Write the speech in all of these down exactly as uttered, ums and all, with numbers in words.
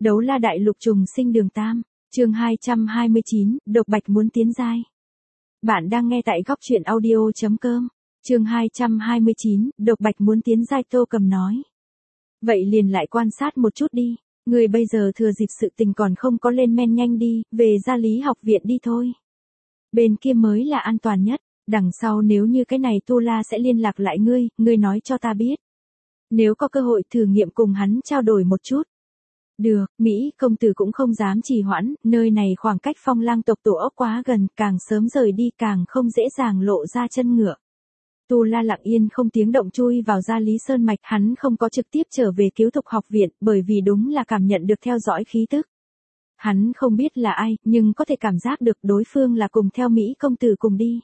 Đấu la đại lục trùng sinh đường tam, chương hai trăm hai mươi chín, độc bạch muốn tiến giai. Bạn đang nghe tại góc truyện audio.com, chương hai trăm hai mươi chín, độc bạch muốn tiến giai. Tô Cầm nói. Vậy liền lại quan sát một chút đi, người bây giờ thừa dịp sự tình còn không có lên men nhanh đi, về gia lý học viện đi thôi. Bên kia mới là an toàn nhất, đằng sau nếu như cái này Tu La sẽ liên lạc lại ngươi, ngươi nói cho ta biết. Nếu có cơ hội thử nghiệm cùng hắn trao đổi một chút. Được, Mỹ công tử cũng không dám trì hoãn, nơi này khoảng cách Phong Lang tộc tổ ốc quá gần, càng sớm rời đi càng không dễ dàng lộ ra chân ngựa. Tu La lặng yên không tiếng động chui vào gia lý sơn mạch, hắn không có trực tiếp trở về cứu thục học viện, bởi vì đúng là cảm nhận được theo dõi khí tức. Hắn không biết là ai, nhưng có thể cảm giác được đối phương là cùng theo Mỹ công tử cùng đi.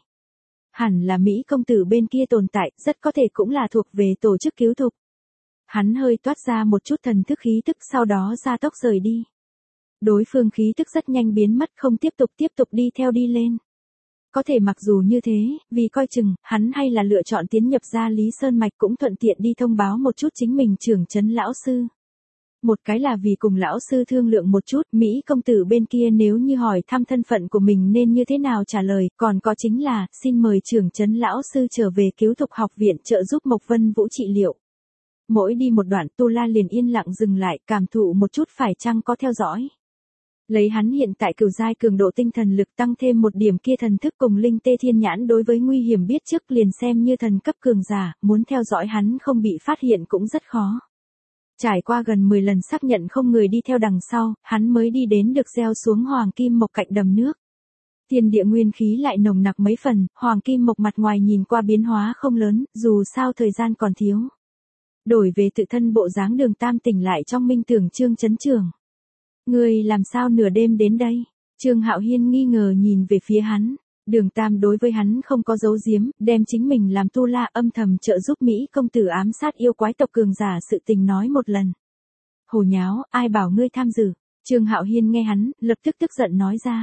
Hẳn là Mỹ công tử bên kia tồn tại, rất có thể cũng là thuộc về tổ chức cứu thục. Hắn hơi toát ra một chút thần thức khí tức, sau đó ra tốc rời đi. Đối phương khí tức rất nhanh biến mất, không tiếp tục tiếp tục đi theo đi lên. Có thể mặc dù như thế, vì coi chừng, hắn hay là lựa chọn tiến nhập gia lý sơn mạch, cũng thuận tiện đi thông báo một chút chính mình trưởng trấn lão sư. Một cái là vì cùng lão sư thương lượng một chút, Mỹ công tử bên kia nếu như hỏi thăm thân phận của mình nên như thế nào trả lời, còn có chính là, xin mời trưởng trấn lão sư trở về cứu thục học viện trợ giúp Mộc Vân Vũ trị liệu. Mỗi đi một đoạn, Tu La liền yên lặng dừng lại, cảm thụ một chút phải chăng có theo dõi. Lấy hắn hiện tại cửu giai cường độ tinh thần lực, tăng thêm một điểm kia thần thức cùng linh tê thiên nhãn, đối với nguy hiểm biết trước liền xem như thần cấp cường giả, muốn theo dõi hắn không bị phát hiện cũng rất khó. Trải qua gần mười lần xác nhận không người đi theo đằng sau, hắn mới đi đến được gieo xuống hoàng kim mộc cạnh đầm nước. Thiên địa nguyên khí lại nồng nặc mấy phần, hoàng kim mộc mặt ngoài nhìn qua biến hóa không lớn, dù sao thời gian còn thiếu. Đổi về tự thân bộ dáng Đường Tam tỉnh lại trong minh tưởng Trương Chấn Trường. Người làm sao nửa đêm đến đây? Trương Hạo Hiên nghi ngờ nhìn về phía hắn. Đường Tam đối với hắn không có giấu giếm, đem chính mình làm Tu La âm thầm trợ giúp Mỹ công tử ám sát yêu quái tộc cường giả sự tình nói một lần. Hồ nháo, ai bảo ngươi tham dự? Trương Hạo Hiên nghe hắn, lập tức tức giận nói ra.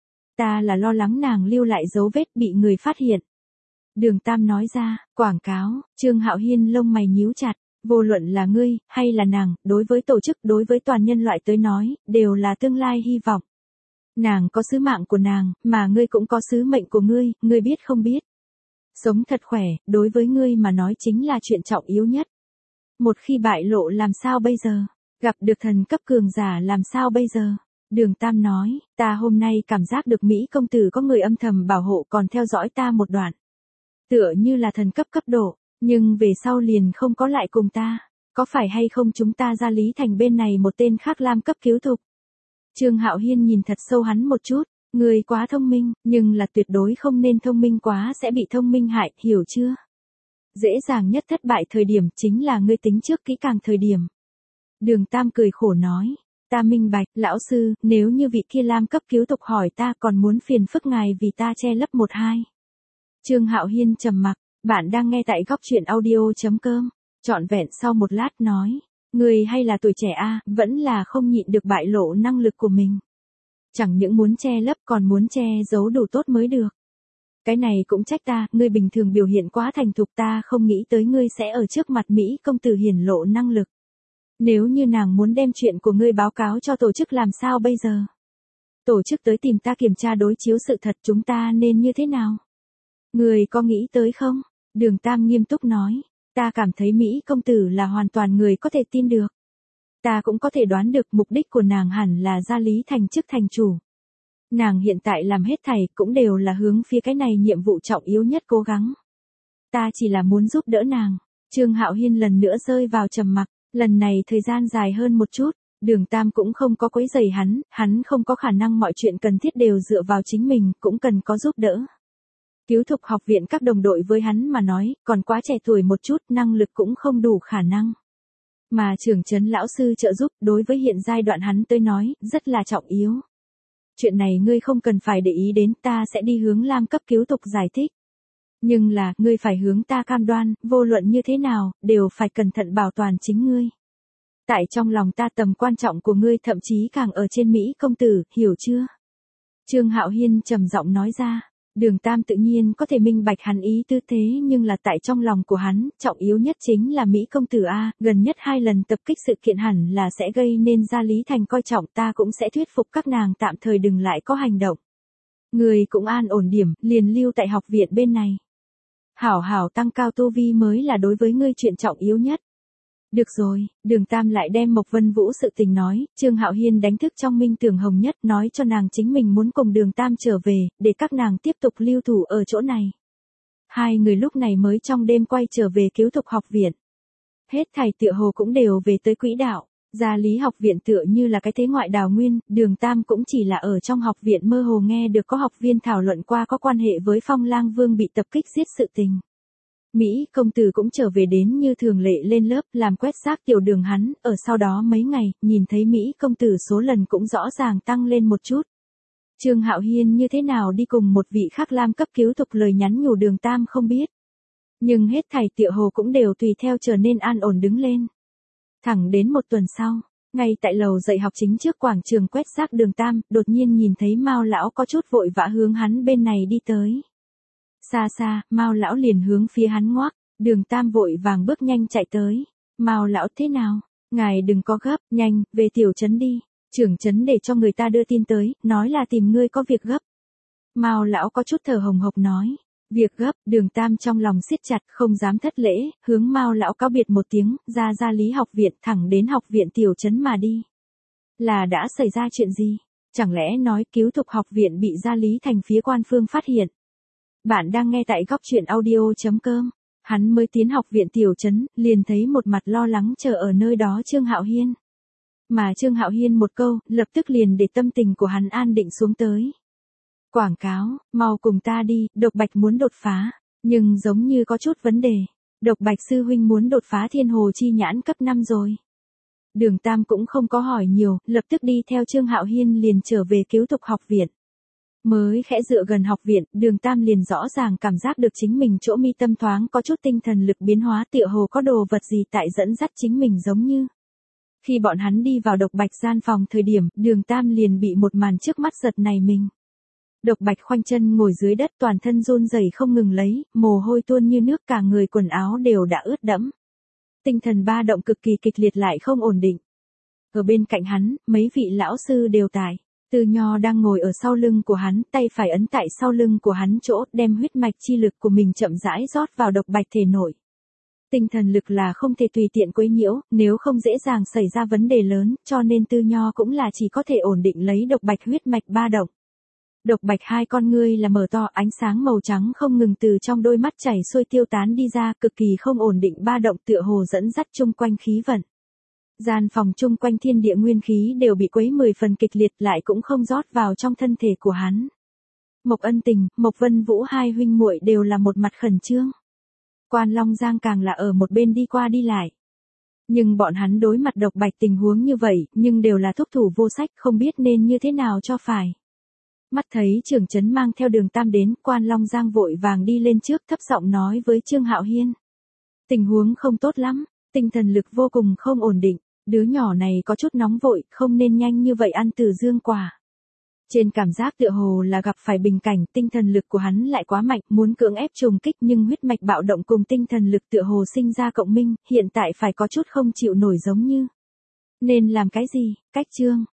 Ta là lo lắng nàng lưu lại dấu vết bị người phát hiện. Đường Tam nói ra, quảng cáo. Trương Hạo Hiên lông mày nhíu chặt. Vô luận là ngươi, hay là nàng, đối với tổ chức, đối với toàn nhân loại tới nói, đều là tương lai hy vọng. Nàng có sứ mạng của nàng, mà ngươi cũng có sứ mệnh của ngươi, ngươi biết không biết. Sống thật khỏe, đối với ngươi mà nói chính là chuyện trọng yếu nhất. Một khi bại lộ làm sao bây giờ? Gặp được thần cấp cường giả làm sao bây giờ? Đường Tam nói, ta hôm nay cảm giác được Mỹ công tử có người âm thầm bảo hộ còn theo dõi ta một đoạn. Tựa như là thần cấp cấp độ. Nhưng về sau liền không có lại cùng ta, có phải hay không chúng ta gia lý thành bên này một tên khác lam cấp cứu thục. Trương Hạo Hiên nhìn thật sâu hắn một chút, người quá thông minh, nhưng là tuyệt đối không nên thông minh quá sẽ bị thông minh hại, hiểu chưa? Dễ dàng nhất thất bại thời điểm chính là ngươi tính trước kỹ càng thời điểm. Đường Tam cười khổ nói, ta minh bạch, lão sư, nếu như vị kia lam cấp cứu thục hỏi ta còn muốn phiền phức ngài vì ta che lấp một hai. Trương Hạo Hiên trầm mặc. Bạn đang nghe tại góc truyện audio.com, trọn vẹn sau một lát nói, người hay là tuổi trẻ a, vẫn là không nhịn được bại lộ năng lực của mình. Chẳng những muốn che lấp còn muốn che giấu đủ tốt mới được. Cái này cũng trách ta, ngươi bình thường biểu hiện quá thành thục, ta không nghĩ tới ngươi sẽ ở trước mặt Mỹ công tử hiển lộ năng lực. Nếu như nàng muốn đem chuyện của ngươi báo cáo cho tổ chức làm sao bây giờ? Tổ chức tới tìm ta kiểm tra đối chiếu sự thật, chúng ta nên như thế nào? Người có nghĩ tới không? Đường Tam nghiêm túc nói, ta cảm thấy Mỹ công tử là hoàn toàn người có thể tin được. Ta cũng có thể đoán được mục đích của nàng hẳn là gia lý thành chức thành chủ. Nàng hiện tại làm hết thảy cũng đều là hướng phía cái này nhiệm vụ trọng yếu nhất cố gắng. Ta chỉ là muốn giúp đỡ nàng. Trương Hạo Hiên lần nữa rơi vào trầm mặc, lần này thời gian dài hơn một chút. Đường Tam cũng không có quấy rầy hắn, hắn không có khả năng mọi chuyện cần thiết đều dựa vào chính mình, cũng cần có giúp đỡ. Cứu thục học viện các đồng đội với hắn mà nói, còn quá trẻ tuổi một chút, năng lực cũng không đủ khả năng. Mà trưởng trấn lão sư trợ giúp, đối với hiện giai đoạn hắn tới nói, rất là trọng yếu. Chuyện này ngươi không cần phải để ý đến, ta sẽ đi hướng lam cấp cứu thục giải thích. Nhưng là, ngươi phải hướng ta cam đoan, vô luận như thế nào, đều phải cẩn thận bảo toàn chính ngươi. Tại trong lòng ta tầm quan trọng của ngươi thậm chí càng ở trên Mỹ công tử, hiểu chưa? Trương Hạo Hiên trầm giọng nói ra. Đường Tam tự nhiên có thể minh bạch hắn ý tư thế, nhưng là tại trong lòng của hắn, trọng yếu nhất chính là Mỹ công tử A, gần nhất hai lần tập kích sự kiện hẳn là sẽ gây nên Gia Lý Thành coi trọng, ta cũng sẽ thuyết phục các nàng tạm thời đừng lại có hành động. Người cũng an ổn điểm, liền lưu tại học viện bên này. Hảo hảo tăng cao tu vi mới là đối với ngươi chuyện trọng yếu nhất. Được rồi, Đường Tam lại đem Mộc Vân Vũ sự tình nói, Trương Hạo Hiên đánh thức trong Minh Tưởng Hồng Nhất, nói cho nàng chính mình muốn cùng Đường Tam trở về, để các nàng tiếp tục lưu thủ ở chỗ này. Hai người lúc này mới trong đêm quay trở về Cứu Thục học viện. Hết thảy tựa hồ cũng đều về tới quỹ đạo, Gia Lý học viện tựa như là cái thế ngoại đào nguyên, Đường Tam cũng chỉ là ở trong học viện mơ hồ nghe được có học viên thảo luận qua có quan hệ với Phong Lang Vương bị tập kích giết sự tình. Mỹ công tử cũng trở về đến như thường lệ lên lớp làm quét xác tiểu Đường hắn, ở sau đó mấy ngày, nhìn thấy Mỹ công tử số lần cũng rõ ràng tăng lên một chút. Trương Hạo Hiên như thế nào đi cùng một vị khác lam cấp Cứu Thục lời nhắn nhủ Đường Tam không biết. Nhưng hết thảy tựa hồ cũng đều tùy theo trở nên an ổn đứng lên. Thẳng đến một tuần sau, ngay tại lầu dạy học chính trước quảng trường quét xác Đường Tam, đột nhiên nhìn thấy Mao lão có chút vội vã hướng hắn bên này đi tới. Xa xa, Mao lão liền hướng phía hắn ngoắc, Đường Tam vội vàng bước nhanh chạy tới. Mao lão thế nào? Ngài đừng có gấp, nhanh, về tiểu trấn đi. Trưởng trấn để cho người ta đưa tin tới, nói là tìm ngươi có việc gấp. Mao lão có chút thở hồng hộc nói. Việc gấp, Đường Tam trong lòng siết chặt, không dám thất lễ, hướng Mao lão cáo biệt một tiếng, ra Gia Lý học viện thẳng đến học viện tiểu trấn mà đi. Là đã xảy ra chuyện gì? Chẳng lẽ nói Cứu Thục học viện bị Gia Lý Thành phía quan phương phát hiện? Bạn đang nghe tại góc truyện audio.com. Hắn mới tiến học viện tiểu trấn, liền thấy một mặt lo lắng chờ ở nơi đó Trương Hạo Hiên. Mà Trương Hạo Hiên một câu, lập tức liền để tâm tình của hắn an định xuống tới. Quảng cáo, mau cùng ta đi, Độc Bạch muốn đột phá, nhưng giống như có chút vấn đề. Độc Bạch sư huynh muốn đột phá Thiên Hồ chi nhãn cấp năm rồi. Đường Tam cũng không có hỏi nhiều, lập tức đi theo Trương Hạo Hiên liền trở về Cứu Thục học viện. Mới khẽ dựa gần học viện, Đường Tam liền rõ ràng cảm giác được chính mình chỗ mi tâm thoáng có chút tinh thần lực biến hóa, tựa hồ có đồ vật gì tại dẫn dắt chính mình giống như. Khi bọn hắn đi vào Độc Bạch gian phòng thời điểm, Đường Tam liền bị một màn trước mắt giật này mình. Độc Bạch khoanh chân ngồi dưới đất, toàn thân run rẩy không ngừng lấy, mồ hôi tuôn như nước, cả người quần áo đều đã ướt đẫm. Tinh thần ba động cực kỳ kịch liệt lại không ổn định. Ở bên cạnh hắn, mấy vị lão sư đều tại. Từ Nho đang ngồi ở sau lưng của hắn, tay phải ấn tại sau lưng của hắn chỗ, đem huyết mạch chi lực của mình chậm rãi rót vào Độc Bạch thể nội. Tinh thần lực là không thể tùy tiện quấy nhiễu, nếu không dễ dàng xảy ra vấn đề lớn, cho nên Tư Nho cũng là chỉ có thể ổn định lấy Độc Bạch huyết mạch ba động. Độc Bạch hai con ngươi là mở to, ánh sáng màu trắng không ngừng từ trong đôi mắt chảy xuôi tiêu tán đi ra, cực kỳ không ổn định ba động tựa hồ dẫn dắt chung quanh khí vận. Gian phòng chung quanh thiên địa nguyên khí đều bị quấy mười phần kịch liệt lại cũng không rót vào trong thân thể của hắn. Mộc Ân Tình, Mộc Vân Vũ hai huynh muội đều là một mặt khẩn trương. Quan Long Giang càng là ở một bên đi qua đi lại. Nhưng bọn hắn đối mặt Độc Bạch tình huống như vậy, nhưng đều là thúc thủ vô sách, không biết nên như thế nào cho phải. Mắt thấy trưởng trấn mang theo Đường Tam đến, Quan Long Giang vội vàng đi lên trước thấp giọng nói với Trương Hạo Hiên. Tình huống không tốt lắm, tinh thần lực vô cùng không ổn định, đứa nhỏ này có chút nóng vội, không nên nhanh như vậy ăn từ dương quả. Trên cảm giác tựa hồ là gặp phải bình cảnh, tinh thần lực của hắn lại quá mạnh, muốn cưỡng ép trùng kích nhưng huyết mạch bạo động cùng tinh thần lực tựa hồ sinh ra cộng minh, hiện tại phải có chút không chịu nổi giống như. Nên làm cái gì? Cách Trương